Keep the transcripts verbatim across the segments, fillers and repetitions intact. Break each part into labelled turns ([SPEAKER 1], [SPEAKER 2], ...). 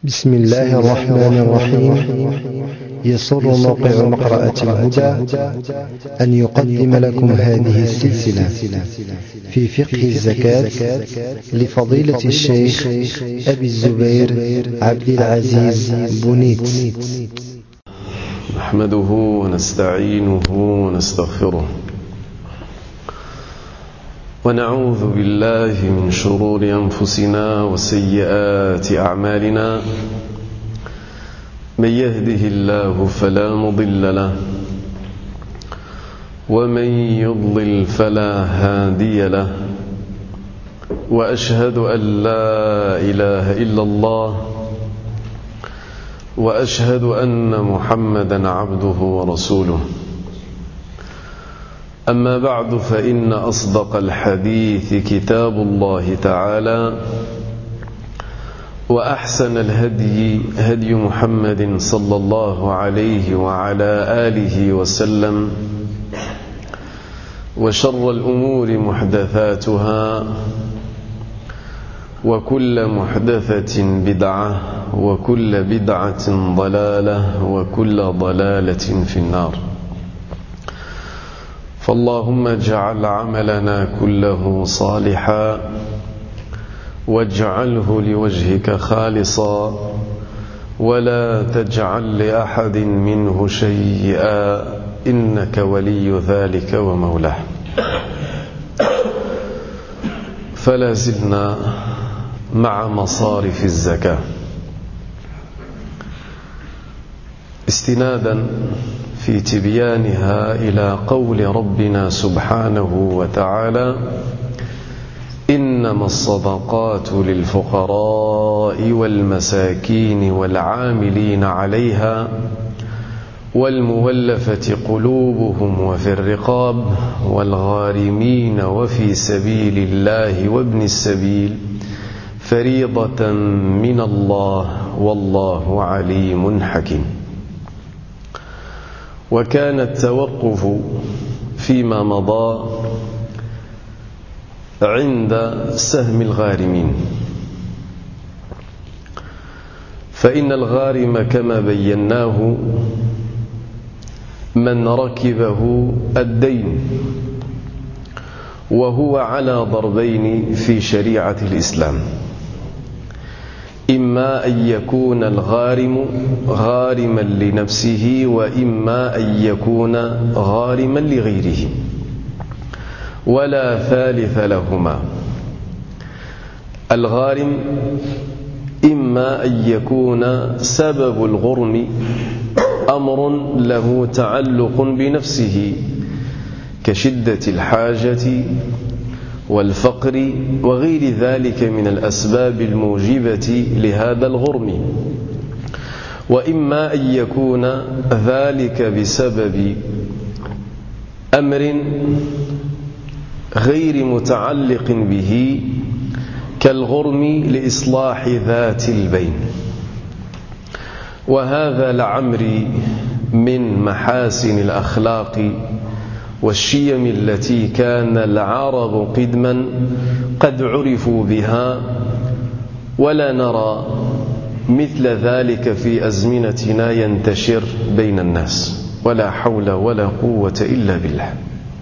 [SPEAKER 1] بسم الله الرحمن الرحيم. يسر موقع مقرأة الهدى أن يقدم لكم هذه السلسلة في فقه الزكاة لفضيلة الشيخ أبي الزبير عبد العزيز بنيت.
[SPEAKER 2] نحمده ونستعينه ونستغفره ونعوذ بالله من شرور أنفسنا وسيئات أعمالنا. من يهده الله فلا مضل له ومن يضلل فلا هادي له، وأشهد أن لا إله إلا الله وأشهد أن محمدا عبده ورسوله. أما بعد، فإن أصدق الحديث كتاب الله تعالى، وأحسن الهدي هدي محمد صلى الله عليه وعلى آله وسلم، وشر الأمور محدثاتها، وكل محدثة بدعة، وكل بدعة ضلالة، وكل ضلالة في النار. فاللهم اجعل عملنا كله صالحا واجعله لوجهك خالصا، ولا تجعل لأحد منه شيئا، إنك ولي ذلك ومولاه. فلا زلنا مع مصارف الزكاة، استنادا في تبيانها إلى قول ربنا سبحانه وتعالى: إنما الصدقات للفقراء والمساكين والعاملين عليها والمولفة قلوبهم وفي الرقاب والغارمين وفي سبيل الله وابن السبيل فريضة من الله والله عليم حكيم. وكان التوقف فيما مضى عند سهم الغارمين، فإن الغارم كما بيناه من ركبه الدين، وهو على ضربين في شريعة الإسلام: إما أن يكون الغارم غارما لنفسه، وإما أن يكون غارما لغيره، ولا ثالث لهما. الغارم إما أن يكون سبب الغرم أمر له تعلق بنفسه كشدة الحاجة والفقر وغير ذلك من الأسباب الموجبة لهذا الغرم، وإما أن يكون ذلك بسبب أمر غير متعلق به كالغرم لإصلاح ذات البين. وهذا لعمري من محاسن الأخلاق والشيم التي كان العرب قدما قد عرفوا بها، ولا نرى مثل ذلك في أزمنتنا ينتشر بين الناس، ولا حول ولا قوة إلا بالله.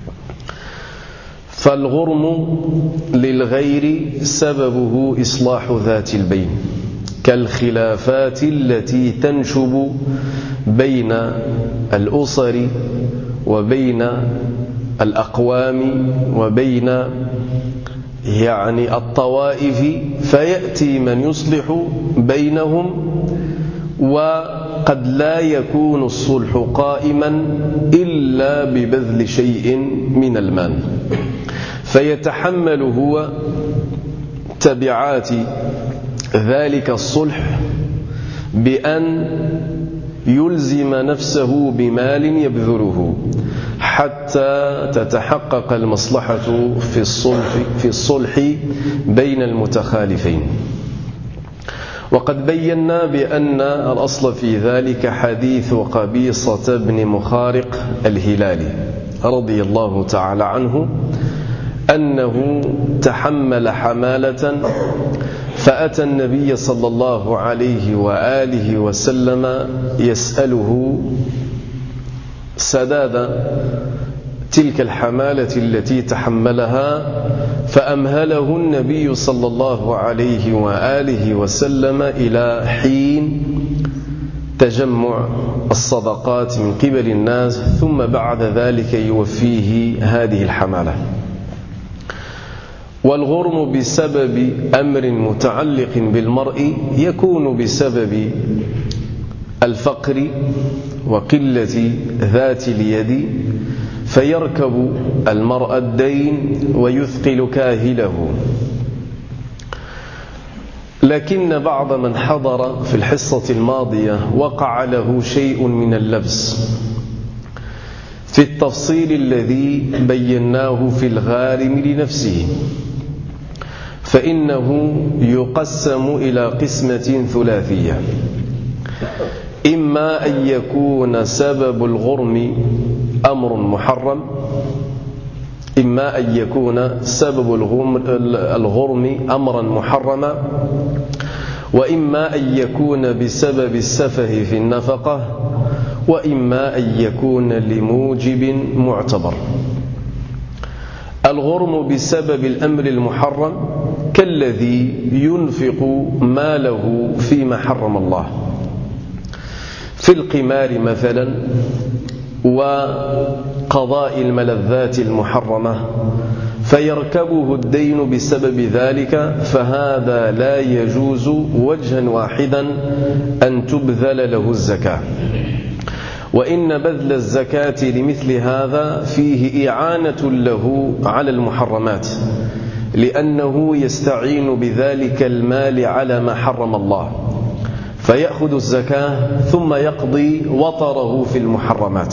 [SPEAKER 2] فالغرم للغير سببه إصلاح ذات البين، كالخلافات التي تنشب بين الأسر وبين الأقوام وبين يعني الطوائف، فيأتي من يصلح بينهم، وقد لا يكون الصلح قائما إلا ببذل شيء من المال، فيتحمل هو تبعات ذلك الصلح بأن يلزم نفسه بمال يبذله حتى تتحقق المصلحة في الصلح, في الصلح بين المتخالفين. وقد بينا بأن الأصل في ذلك حديث قبيصة بن مخارق الهلالي رضي الله تعالى عنه، أنه تحمل حمالة فأتى النبي صلى الله عليه وآله وسلم يسأله سداد تلك الحمالة التي تحملها، فأمهله النبي صلى الله عليه وآله وسلم إلى حين تجمع الصدقات من قبل الناس، ثم بعد ذلك يوفيه هذه الحمالة. والغرم بسبب أمر متعلق بالمرء يكون بسبب الفقر وقلة ذات اليد، فيركب المرء الدين ويثقل كاهله. لكن بعض من حضر في الحصة الماضية وقع له شيء من اللبس في التفصيل الذي بيناه في الغارم لنفسه، فإنه يقسم إلى قسمة ثلاثية: إما أن يكون سبب الغرم أمر محرم، إما أن يكون سبب الغرم أمرا محرما، وإما أن يكون بسبب السفه في النفقة، وإما أن يكون لموجب معتبر. الغرم بسبب الأمر المحرم كالذي ينفق ماله فيما حرم الله في القمار مثلا وقضاء الملذات المحرمة، فيركبه الدين بسبب ذلك، فهذا لا يجوز وجها واحدا أن تبذل له الزكاة. وإن بذل الزكاة لمثل هذا فيه إعانة له على المحرمات، لأنه يستعين بذلك المال على ما حرم الله، فيأخذ الزكاة ثم يقضي وطره في المحرمات،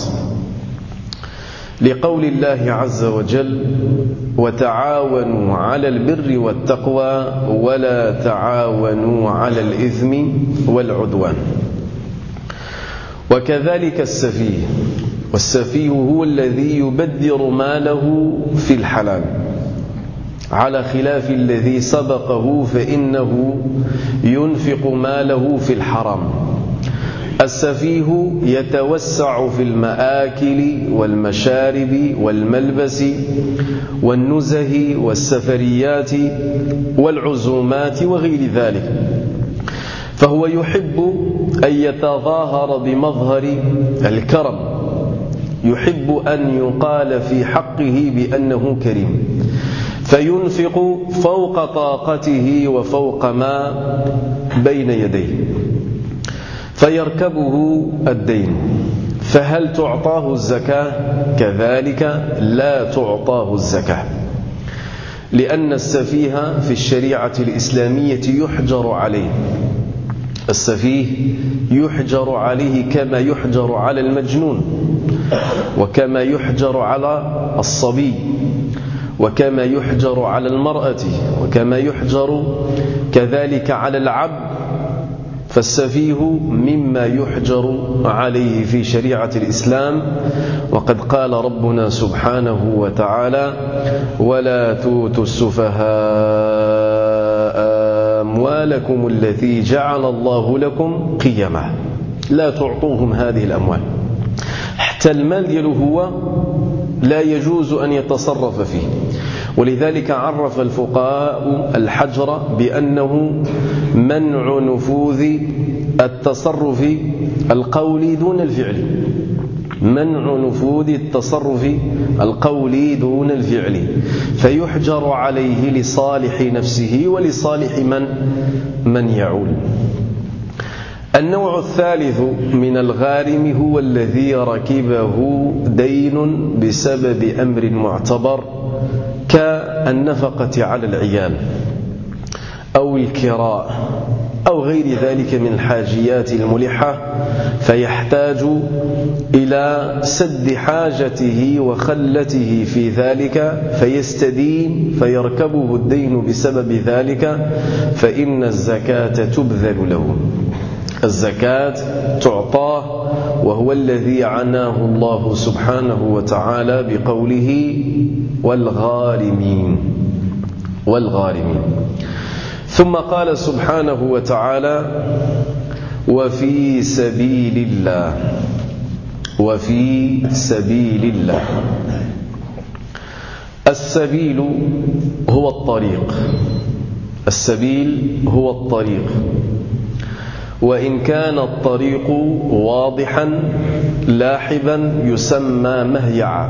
[SPEAKER 2] لقول الله عز وجل: وتعاونوا على البر والتقوى ولا تعاونوا على الإثم والعدوان. وكذلك السفيه، والسفيه هو الذي يبذر ماله في الحلال، على خلاف الذي سبقه فإنه ينفق ماله في الحرام. السفيه يتوسع في المآكل والمشارب والملبس والنزه والسفريات والعزومات وغير ذلك، فهو يحب أن يتظاهر بمظهر الكرم، يحب أن يقال في حقه بأنه كريم، فينفق فوق طاقته وفوق ما بين يديه، فيركبه الدين. فهل تعطاه الزكاة؟ كذلك لا تعطاه الزكاة، لأن السفيه في الشريعة الإسلامية يحجر عليه. السفيه يحجر عليه كما يحجر على المجنون، وكما يحجر على الصبي، وكما يحجر على المرأة، وكما يحجر كذلك على العبد. فالسفيه مما يحجر عليه في شريعة الإسلام. وقد قال ربنا سبحانه وتعالى: ولا تؤتوا السفهاء أموالكم التي جعل الله لكم قيما. لا تعطوهم هذه الأموال، حتى المال دياله هو لا يجوز أن يتصرف فيه. ولذلك عرف الفقهاء الحجر بأنه منع نفوذ التصرف القولي دون الفعل، منع نفوذ التصرف القولي دون الفعل، فيحجر عليه لصالح نفسه ولصالح من من يعول. النوع الثالث من الغارم هو الذي ركبه دين بسبب أمر معتبر كالنفقة على العيال أو الكراء أو غير ذلك من الحاجيات الملحة، فيحتاج إلى سد حاجته وخلته في ذلك، فيستدين فيركبه الدين بسبب ذلك، فإن الزكاة تبذل له. الزكاة تعطاه، وهو الذي عناه الله سبحانه وتعالى بقوله: والغارمين والغارمين. ثم قال سبحانه وتعالى: وفي سبيل الله. وفي سبيل الله. السبيل هو الطريق. السبيل هو الطريق، وإن كان الطريق واضحا لاحبا يسمى مهيعا.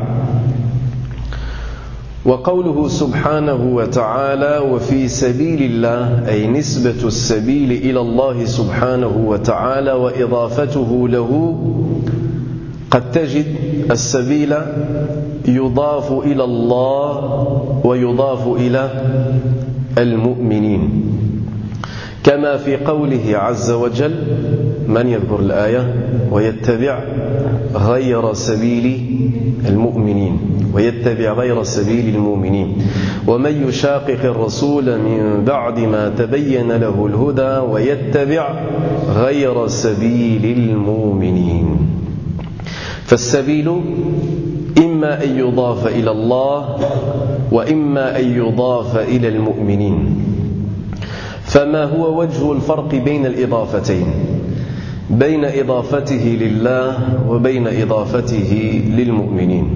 [SPEAKER 2] وقوله سبحانه وتعالى: وفي سبيل الله، أي نسبة السبيل إلى الله سبحانه وتعالى وإضافته له. قد تجد السبيل يضاف إلى الله ويضاف إلى المؤمنين، كما في قوله عز وجل: من يذكر الآية؟ ويتبع غير سبيل المؤمنين ويتبع غير سبيل المؤمنين ومن يشاقق الرسول من بعد ما تبين له الهدى ويتبع غير سبيل المؤمنين. فالسبيل إما أن يضاف إلى الله وإما أن يضاف إلى المؤمنين. فما هو وجه الفرق بين الإضافتين، بين إضافته لله وبين إضافته للمؤمنين؟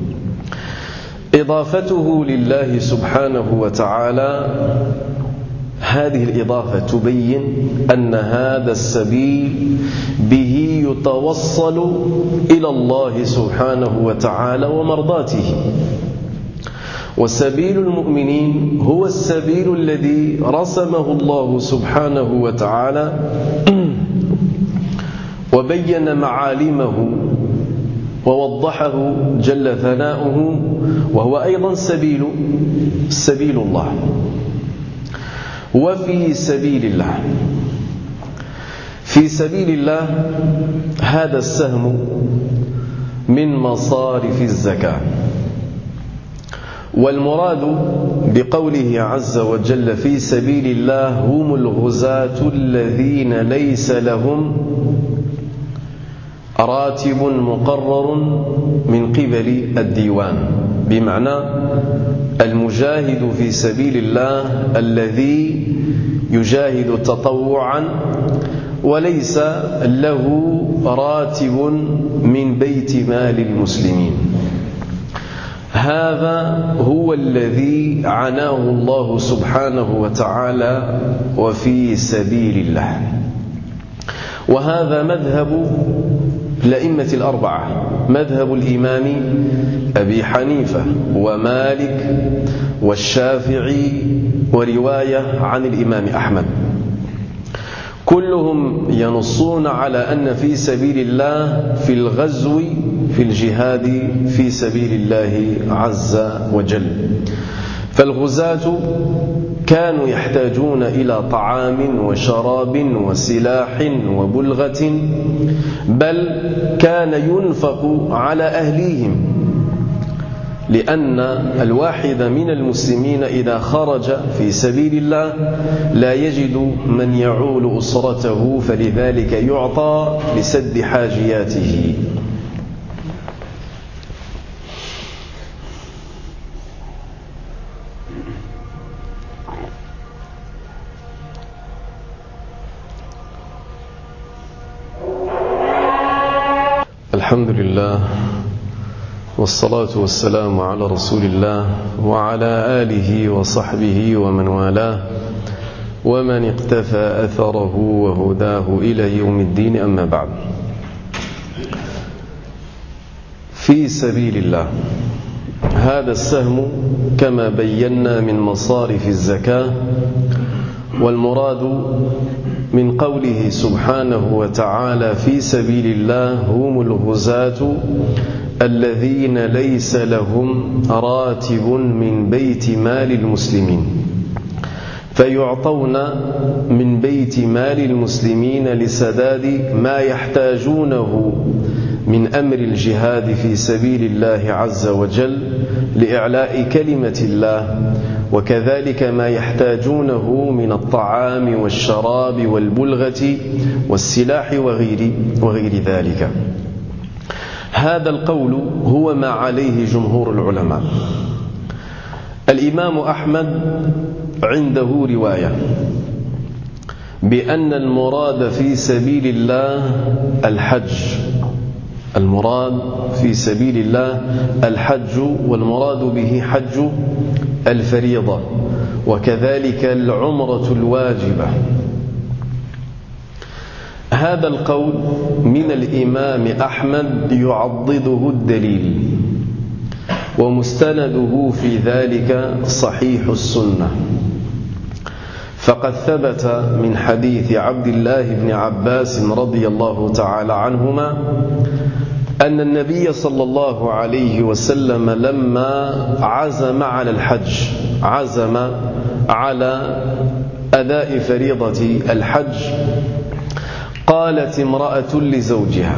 [SPEAKER 2] إضافته لله سبحانه وتعالى، هذه الإضافة تبين أن هذا السبيل به يتوصل إلى الله سبحانه وتعالى ومرضاته. وسبيل المؤمنين هو السبيل الذي رسمه الله سبحانه وتعالى وبين معالمه ووضحه جل ثناؤه، وهو أيضا سبيل سبيل الله. وفي سبيل الله، في سبيل الله هذا السهم من مصارف الزكاة. والمراد بقوله عز وجل في سبيل الله هم الغزاة الذين ليس لهم راتب مقرر من قبل الديوان، بمعنى المجاهد في سبيل الله الذي يجاهد تطوعا وليس له راتب من بيت مال المسلمين. هذا هو الذي عناه الله سبحانه وتعالى وفي سبيل الله. وهذا مذهب الأئمة الأربعة، مذهب الإمام أبي حنيفة ومالك والشافعي ورواية عن الإمام أحمد. كلهم ينصون على أن في سبيل الله في الغزو في الجهاد في سبيل الله عز وجل. فالغزاة كانوا يحتاجون إلى طعام وشراب وسلاح وبلغة، بل كان ينفق على أهليهم، لأن الواحد من المسلمين إذا خرج في سبيل الله لا يجد من يعول أسرته، فلذلك يعطى لسد حاجياته. الحمد لله والصلاة والسلام على رسول الله وعلى آله وصحبه ومن والاه ومن اقتفى أثره وهداه إلى يوم الدين. أما بعد، في سبيل الله هذا السهم كما بينا من مصارف الزكاة. والمراد من قوله سبحانه وتعالى في سبيل الله هم الغزاة الذين ليس لهم راتب من بيت مال المسلمين، فيعطون من بيت مال المسلمين لسداد ما يحتاجونه من أمر الجهاد في سبيل الله عز وجل لإعلاء كلمة الله، وكذلك ما يحتاجونه من الطعام والشراب والبلغة والسلاح وغير, وغير ذلك. هذا القول هو ما عليه جمهور العلماء. الإمام أحمد عنده رواية بأن المراد في سبيل الله الحج، المراد في سبيل الله الحج، والمراد به حج الفريضة، وكذلك العمرة الواجبة. هذا القول من الإمام أحمد يعضده الدليل، ومستنده في ذلك صحيح السنة، فقد ثبت من حديث عبد الله بن عباس رضي الله تعالى عنهما أن النبي صلى الله عليه وسلم لما عزم على الحج، عزم على أداء فريضة الحج، قالت امرأة لزوجها: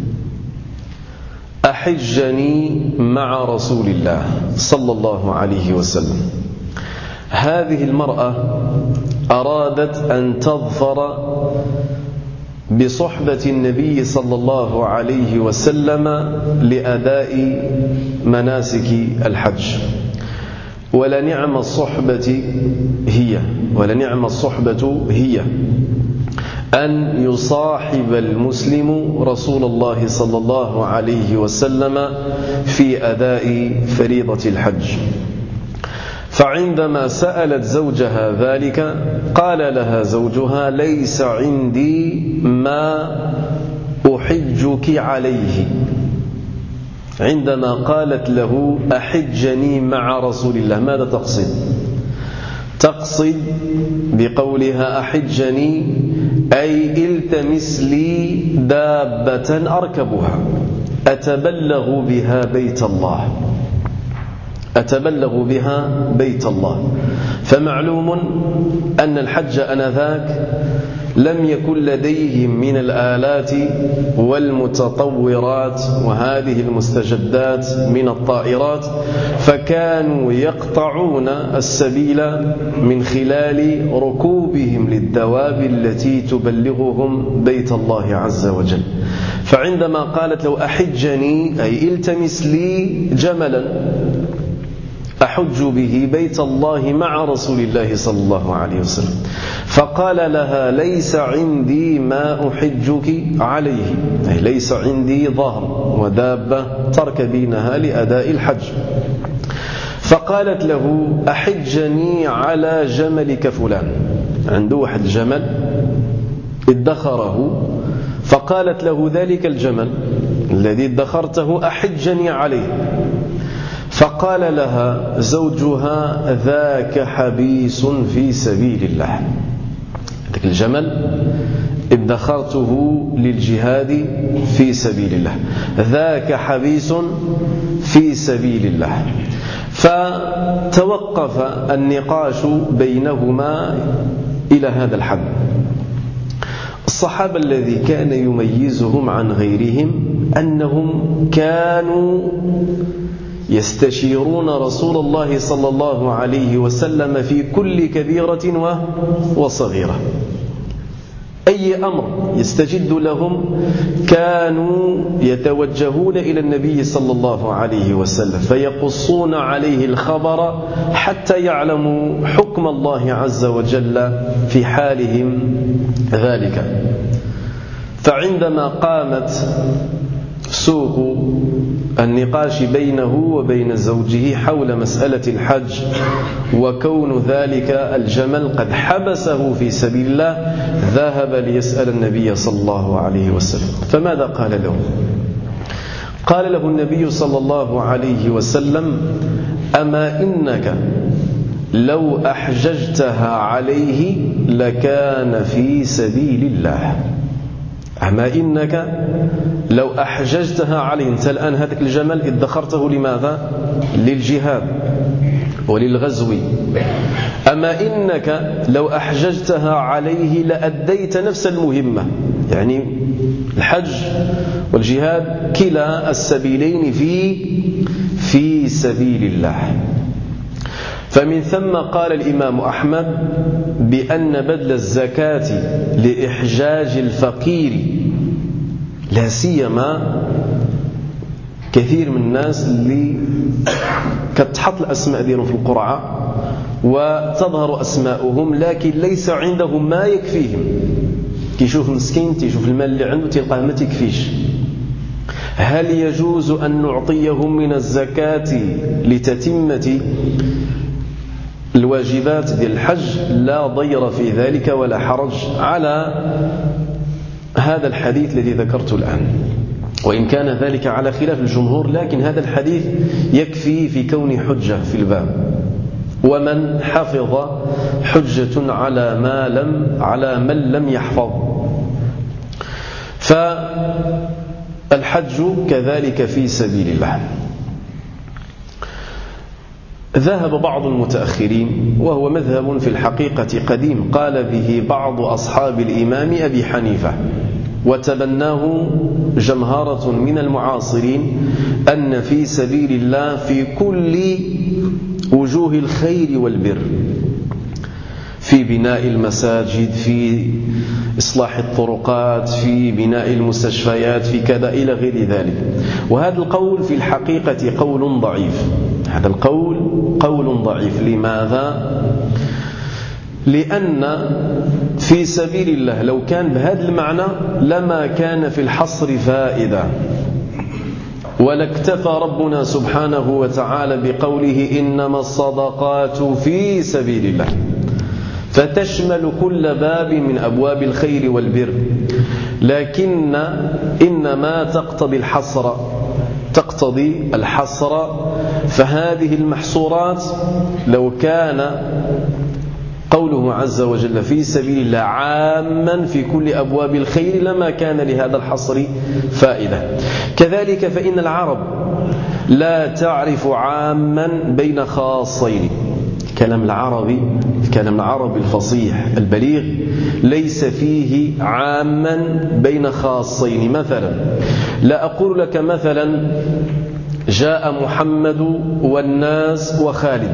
[SPEAKER 2] أحجني مع رسول الله صلى الله عليه وسلم. هذه المرأة أرادت أن تظفر بصحبة النبي صلى الله عليه وسلم لأداء مناسك الحج، ولنعم الصحبة هي ولنعم الصحبة هي أن يصاحب المسلم رسول الله صلى الله عليه وسلم في أداء فريضة الحج. فعندما سألت زوجها ذلك قال لها زوجها: ليس عندي ما أحجك عليه. عندما قالت له: أحجني مع رسول الله، ماذا تقصد؟ تقصد بقولها أحجني أي التمس لي دابة أركبها أتبلغ بها بيت الله، أتبلغ بها بيت الله. فمعلوم أن الحج آنذاك لم يكن لديهم من الآلات والمتطورات وهذه المستجدات من الطائرات، فكانوا يقطعون السبيل من خلال ركوبهم للدواب التي تبلغهم بيت الله عز وجل. فعندما قالت لو أحجني أي التمس لي جملا أحج به بيت الله مع رسول الله صلى الله عليه وسلم، فقال لها: ليس عندي ما أحجك عليه، أي ليس عندي ظهر ودابة تركبينها لأداء الحج. فقالت له: أحجني على جملك فلان، عنده واحد الجمل ادخره، فقالت له: ذلك الجمل الذي ادخرته أحجني عليه. فقال لها زوجها: ذاك حبيس في سبيل الله، ذاك الجمل ادخرته للجهاد في سبيل الله، ذاك حبيس في سبيل الله. فتوقف النقاش بينهما إلى هذا الحد. الصحابة الذي كان يميزهم عن غيرهم أنهم كانوا يستشيرون رسول الله صلى الله عليه وسلم في كل كبيرة وصغيرة. أي أمر يستجد لهم كانوا يتوجهون إلى النبي صلى الله عليه وسلم فيقصون عليه الخبر حتى يعلموا حكم الله عز وجل في حالهم ذلك. فعندما قامت سوق النقاش بينه وبين زوجه حول مسألة الحج وكون ذلك الجمل قد حبسه في سبيل الله، ذهب ليسأل النبي صلى الله عليه وسلم. فماذا قال له؟ قال له النبي صلى الله عليه وسلم: أما إنك لو أحججتها عليه لكان في سبيل الله. أما إنك لو أحججتها عليه، أنت الآن هذاك الجمل ادخرته لماذا؟ للجهاد وللغزو. أما إنك لو أحججتها عليه لأديت نفس المهمة، يعني الحج والجهاد كلا السبيلين في في سبيل الله. فمن ثم قال الإمام أحمد بأن بذل الزكاة لإحجاج الفقير لا سيما كثير من الناس اللي كتحط الأسماء ديالهم في القرعة وتظهر أسماؤهم لكن ليس عندهم ما يكفيهم. كيشوف مسكين تيشوف المال اللي عنده تلقاه ما تكفيش. هل يجوز أن نعطيهم من الزكاة لتتمة الواجبات ديال الحج؟ لا ضير في ذلك ولا حرج على هذا الحديث الذي ذكرته الآن، وإن كان ذلك على خلاف الجمهور، لكن هذا الحديث يكفي في كون حجة في الباب. ومن حفظ حجة على ما لم على من لم يحفظ. فالحج كذلك في سبيل الله. ذهب بعض المتأخرين، وهو مذهب في الحقيقة قديم، قال به بعض أصحاب الإمام أبي حنيفة وتبناه جمهرة من المعاصرين، أن في سبيل الله في كل وجوه الخير والبر، في بناء المساجد، في إصلاح الطرقات، في بناء المستشفيات، في كذا إلى غير ذلك. وهذا القول في الحقيقة قول ضعيف. هذا القول قول ضعيف. لماذا؟ لأن في سبيل الله لو كان بهذا المعنى لما كان في الحصر فائدة، ولاكتفى ربنا سبحانه وتعالى بقوله إنما الصدقات في سبيل الله، فتشمل كل باب من أبواب الخير والبر. لكن إنما تقتضي الحصر تقتضي الحصر فهذه المحصورات لو كان قوله عز وجل في سبيل الله عاما في كل أبواب الخير لما كان لهذا الحصر فائدة. كذلك فإن العرب لا تعرف عاما بين خاصين. الكلام العربي الكلام العربي الفصيح البليغ ليس فيه عاما بين خاصين. مثلا لا أقول لك مثلا جاء محمد والناس وخالد.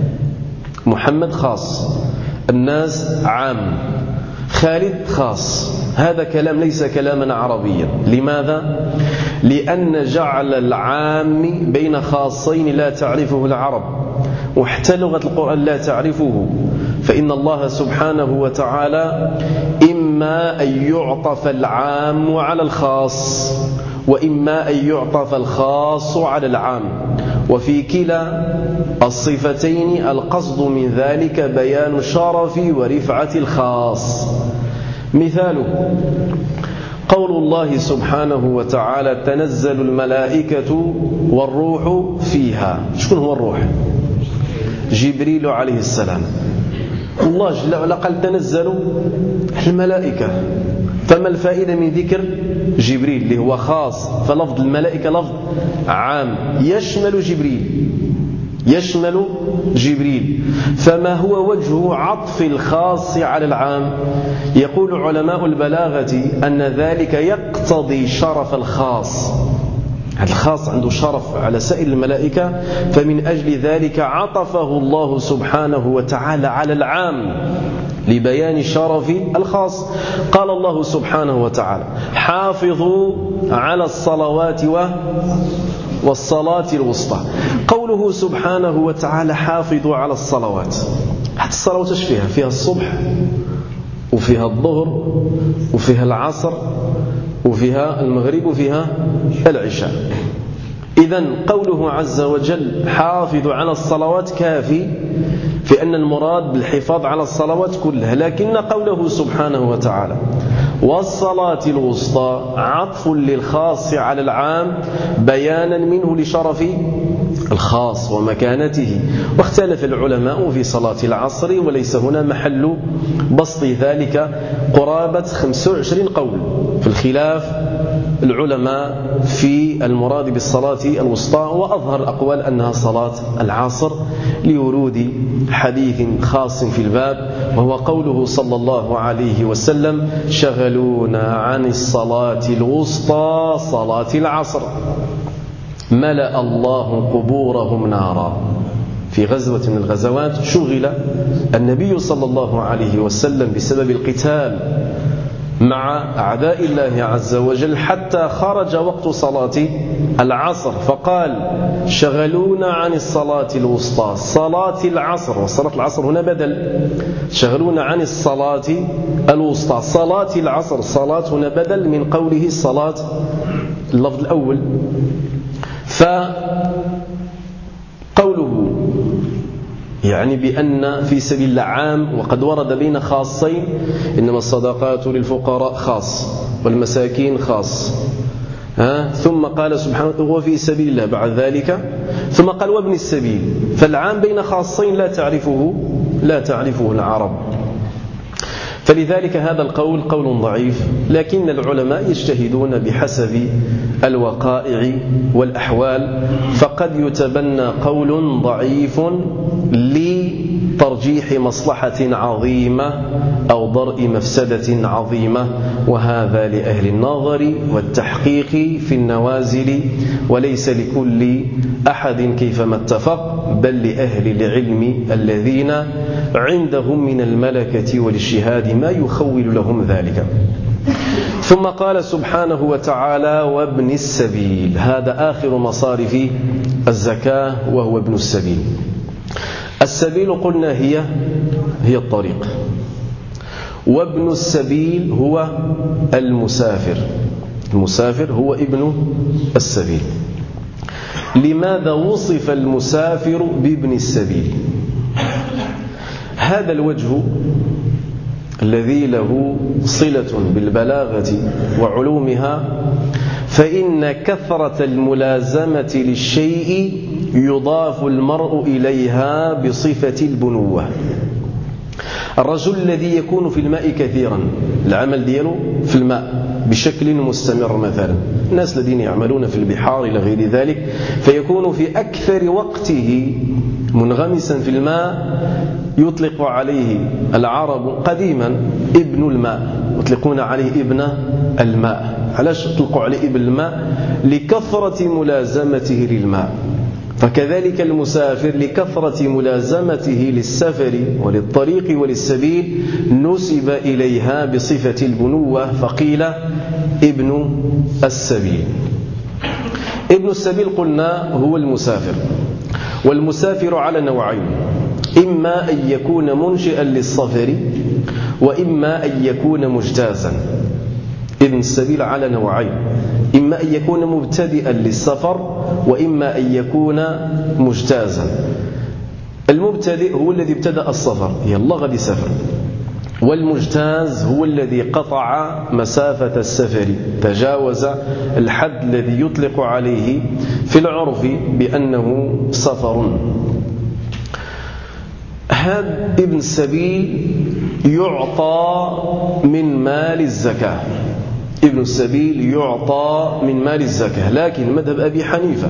[SPEAKER 2] محمد خاص، الناس عام، خالد خاص. هذا كلام ليس كلاما عربيا. لماذا؟ لأن جعل العام بين خاصين لا تعرفه العرب، وحتى لغة القرآن لا تعرفه. فإن الله سبحانه وتعالى إما أن يعطف العام على الخاص، وإما أن يعطف الخاص على العام، وفي كلا الصفتين القصد من ذلك بيان شرف ورفعة الخاص. مثاله قول الله سبحانه وتعالى تنزل الملائكة والروح فيها. شكون هو الروح؟ جبريل عليه السلام. الله جل وعلا قال تنزل الملائكة، فما الفائدة من ذكر جبريل اللي هو خاص؟ فلفظ الملائكة لفظ عام يشمل جبريل يشمل جبريل فما هو وجه عطف الخاص على العام؟ يقول علماء البلاغة أن ذلك يقتضي شرف الخاص. هذا الخاص عنده شرف على سائر الملائكة، فمن أجل ذلك عطفه الله سبحانه وتعالى على العام لبيان شرف الخاص. قال الله سبحانه وتعالى حافظوا على الصلوات والصلاة الوسطى. قوله سبحانه وتعالى حافظوا على الصلوات، حتى الصلوات ايش فيها؟ فيها الصبح وفيها الظهر وفيها العصر وفيها المغرب وفيها العشاء. إذن قوله عز وجل حافظوا على الصلوات كافي في أن المراد بالحفاظ على الصلوات كلها، لكن قوله سبحانه وتعالى والصلاة الوسطى عطف للخاص على العام بيانا منه لشرف الخاص ومكانته. واختلف العلماء في صلاة العصر، وليس هنا محل بسط ذلك، قرابة خمسة وعشرين قول في الخلاف العلماء في المراد بالصلاة الوسطى، وأظهر الأقوال أنها صلاة العصر لورود حديث خاص في الباب، وهو قوله صلى الله عليه وسلم شغلونا عن الصلاة الوسطى صلاة العصر ملأ الله قبورهم نارا. في غزوة من الغزوات شغل النبي صلى الله عليه وسلم بسبب القتال مع أعداء الله عز وجل حتى خرج وقت صلاة العصر، فقال شغلونا عن الصلاة الوسطى، صلاة العصر، وصلاة العصر هنا بدل، شغلونا عن الصلاة الوسطى، صلاة العصر، صلاة هنا بدل من قوله الصلاة اللفظ الأول. فقوله يعني بأن في سبيل الله عام، وقد ورد بين خاصين، إنما الصدقات للفقراء خاص والمساكين خاص، ها؟ ثم قال سبحانه وفي سبيل الله بعد ذلك، ثم قال وابن السبيل، فالعام بين خاصين لا تعرفه لا تعرفه العرب. فلذلك هذا القول قول ضعيف، لكن العلماء يجتهدون بحسب الوقائع والأحوال، فقد يتبنى قول ضعيف لترجيح مصلحة عظيمة أو درء مفسدة عظيمة، وهذا لأهل النظر والتحقيق في النوازل، وليس لكل أحد كيفما اتفق، بل لأهل العلم الذين عندهم من الملكة والاجتهاد ما يخول لهم ذلك. ثم قال سبحانه وتعالى وابن السبيل، هذا آخر مصارف الزكاة وهو ابن السبيل. السبيل قلنا هي هي الطريق، وابن السبيل هو المسافر، المسافر هو ابن السبيل. لماذا وصف المسافر بابن السبيل؟ هذا الوجه الذي له صلة بالبلاغة وعلومها، فإن كثرة الملازمة للشيء يضاف المرء إليها بصفة البنوة. الرجل الذي يكون في الماء كثيرا، العمل دياله في الماء بشكل مستمر، مثلا الناس الذين يعملون في البحار إلى غير ذلك، فيكون في أكثر وقته منغمسا في الماء، يطلق عليه العرب قديما ابن الماء، يطلقون عليه ابن الماء. علاش يطلقوا عليه ابن الماء؟ لكثرة ملازمته للماء. فكذلك المسافر لكثرة ملازمته للسفر وللطريق وللسبيل نسب إليها بصفة البنوة، فقيل ابن السبيل. ابن السبيل قلنا هو المسافر، والمسافر على نوعين، إما أن يكون منشئا للسفر، وإما أن يكون مجتازا. ابن السبيل على نوعين، إما أن يكون مبتدئا للسفر، وإما أن يكون مجتازا. المبتدئ هو الذي ابتدأ السفر، يلا غادي سفر، والمجتاز هو الذي قطع مسافة السفر، تجاوز الحد الذي يطلق عليه في العرف بأنه سفر. هذا ابن السبيل يعطى من مال الزكاة، ابن السبيل يعطى من مال الزكاة، لكن مذهب أبي حنيفة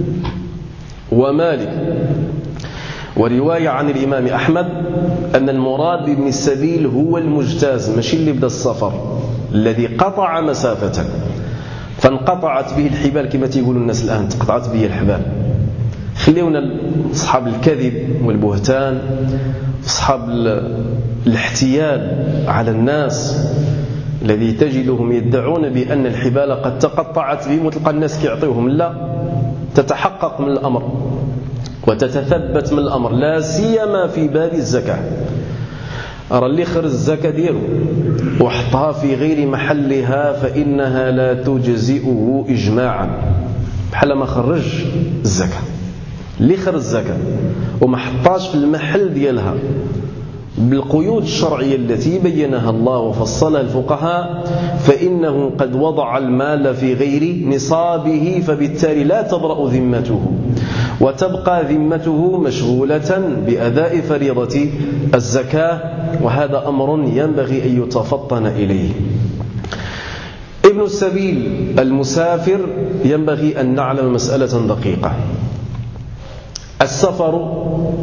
[SPEAKER 2] ومالك ورواية عن الإمام أحمد أن المراد بابن السبيل هو المجتاز، ماشي اللي بدا السفر، الذي قطع مسافة فانقطعت به الحبال كما تقول الناس الآن، تقطعت به الحبال. خليونا أصحاب الكذب والبهتان، أصحاب الاحتيال على الناس الذي تجدهم يدعون بأن الحبال قد تقطعت بهم، وتلقى الناس كيعطيوهم. لا، تتحقق من الأمر وتتثبت من الأمر، لا سيما في باب الزكاة. أرى اللي خرج الزكاة ديالو وحطها في غير محلها فإنها لا تجزئه إجماعا، بحال ما خرج الزكاة. اللي خرج الزكاة وما حطاش في المحل ديالها بالقيود الشرعية التي بينها الله وفصلها الفقهاء، فإنه قد وضع المال في غير نصابه، فبالتالي لا تبرأ ذمته، وتبقى ذمته مشغولة بأداء فريضة الزكاة، وهذا أمر ينبغي أن يتفطن إليه. ابن السبيل المسافر ينبغي أن نعلم مسألة دقيقة. السفر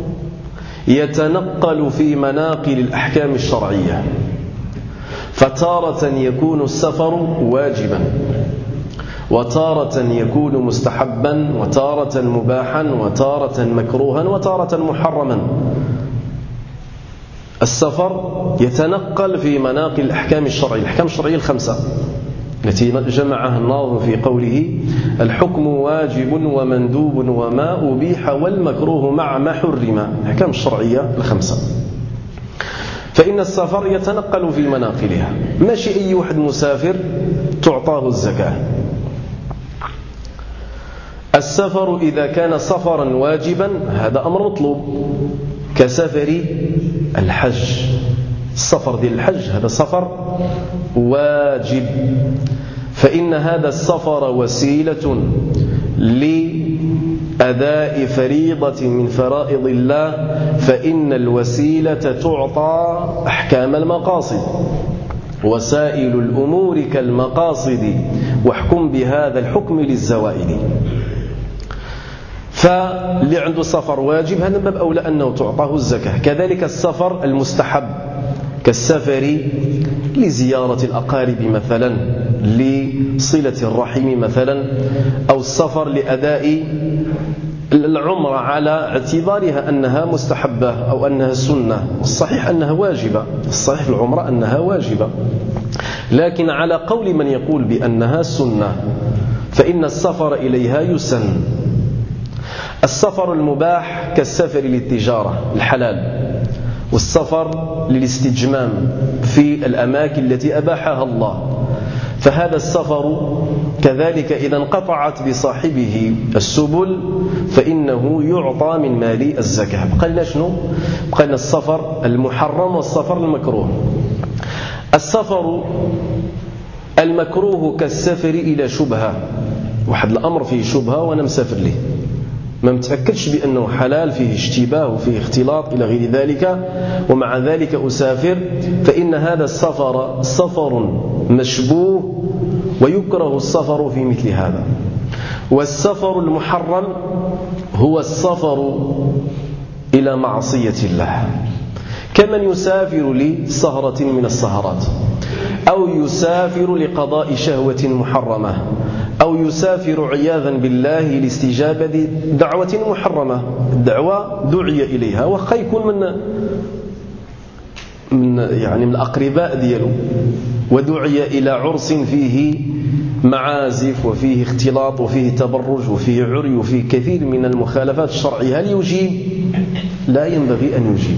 [SPEAKER 2] يتنقل في مناقل الأحكام الشرعية، فتارة يكون السفر واجبا، وتارة يكون مستحبا، وتارة مباحا، وتارة مكروها، وتارة محرما. السفر يتنقل في مناقل الأحكام الشرعية، الأحكام الشرعية الخمسة التي جمعها الناظم في قوله: الحكم واجب ومندوب وما أبيح والمكروه مع ما حرم. الأحكام الشرعية الخمسة. فإن السفر يتنقل في مناقلها، ماشي أي واحد مسافر تعطاه الزكاة. السفر إذا كان سفرا واجبا هذا أمر مطلوب، كسفر الحج. السفر ديال الحج هذا سفر واجب، فإن هذا السفر وسيلة لأداء فريضة من فرائض الله، فإن الوسيلة تعطى أحكام المقاصد. وسائل الأمور كالمقاصد واحكم بهذا الحكم للزوائد. فاللي عنده سفر واجب هذا باب أولى أنه تعطاه الزكاة. كذلك السفر المستحب كالسفر لزيارة الأقارب مثلا، لصلة الرحم مثلا، أو السفر لأداء العمرة على اعتبارها أنها مستحبة أو أنها سنة. الصحيح أنها واجبة، الصحيح العمرة أنها واجبة، لكن على قول من يقول بأنها سنة فإن السفر إليها يسن. السفر المباح كالسفر للتجارة الحلال، والسفر للاستجمام في الأماكن التي أباحها الله، فهذا السفر كذلك إذا انقطعت بصاحبه السبل فإنه يعطى من مال الزكاة. بقى لنا شنو؟ بقى لنا السفر المحرم والسفر المكروه. السفر المكروه كالسفر إلى شبهة، واحد الأمر فيه شبهة وأنا مسافر له، ما متأكدش بأنه حلال، فيه اشتباه وفيه اختلاط إلى غير ذلك، ومع ذلك أسافر، فإن هذا السفر سفر مشبوه ويكره السفر في مثل هذا. والسفر المحرم هو السفر إلى معصية الله، كمن يسافر لسهرة من السهرات، أو يسافر لقضاء شهوة محرمة، أو يسافر عياذا بالله لاستجابة دعوة محرمة. الدعوة دعي إليها وخا يكون من من يعني من الأقرباء ديالو، ودعي إلى عرس فيه معازف وفيه اختلاط وفيه تبرج وفيه عري وفيه كثير من المخالفات الشرعية، هل يجيب؟ لا ينبغي أن يجيب.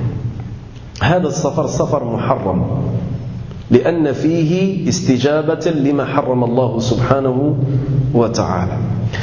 [SPEAKER 2] هذا السفر سفر محرم لأن فيه استجابة لما حرم الله سبحانه وتعالى.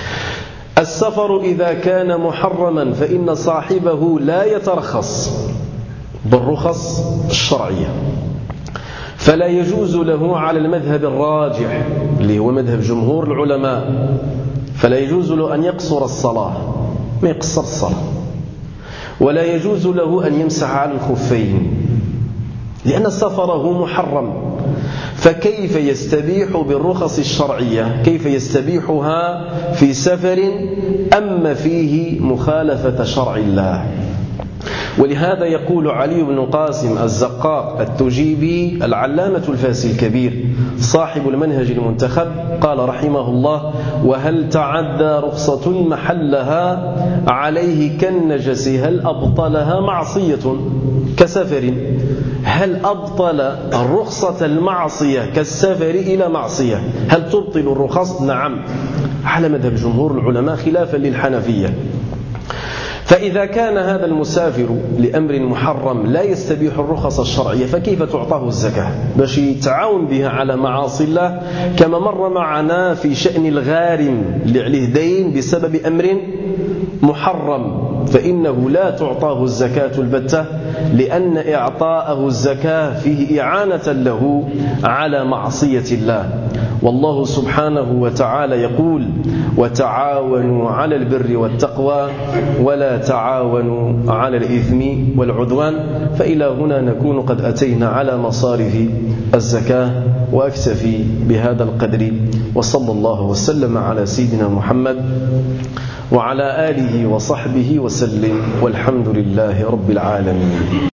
[SPEAKER 2] السفر إذا كان محرما فإن صاحبه لا يترخص بالرخص الشرعية، فلا يجوز له على المذهب الراجح اللي هو مذهب جمهور العلماء، فلا يجوز له أن يقصر الصلاة، ما يقصر الصلاة، ولا يجوز له أن يمسح على الخفين لأن سفره محرم. فكيف يستبيح بالرخص الشرعية؟ كيف يستبيحها في سفر أما فيه مخالفة شرع الله؟ ولهذا يقول علي بن قاسم الزقاق التجيبي العلامة الفاسي الكبير صاحب المنهج المنتخب، قال رحمه الله: وهل تعدى رخصة محلها عليه كالنجس هل أبطلها معصية كسفر؟ هل أبطل الرخصة المعصية كالسفر إلى معصية؟ هل تبطل الرخص؟ نعم، على مذهب جمهور العلماء خلافا للحنفية. فإذا كان هذا المسافر لأمر محرم لا يستبيح الرخص الشرعية فكيف تعطاه الزكاة باش يتعاون بها على معاصي الله؟ كما مر معنا في شأن الغارم اللي عليه دين بسبب أمر محرم، فإنه لا تعطاه الزكاة البتة، لأن إعطاءه الزكاة فيه إعانة له على معصية الله. والله سبحانه وتعالى يقول: وتعاونوا على البر والتقوى ولا تعاونوا على الإثم والعدوان. فإلى هنا نكون قد أتينا على مصارف الزكاة، وأكتفي بهذا القدر، وصلى الله وسلم على سيدنا محمد وعلى آله وصحبه وسلم، والحمد لله رب العالمين.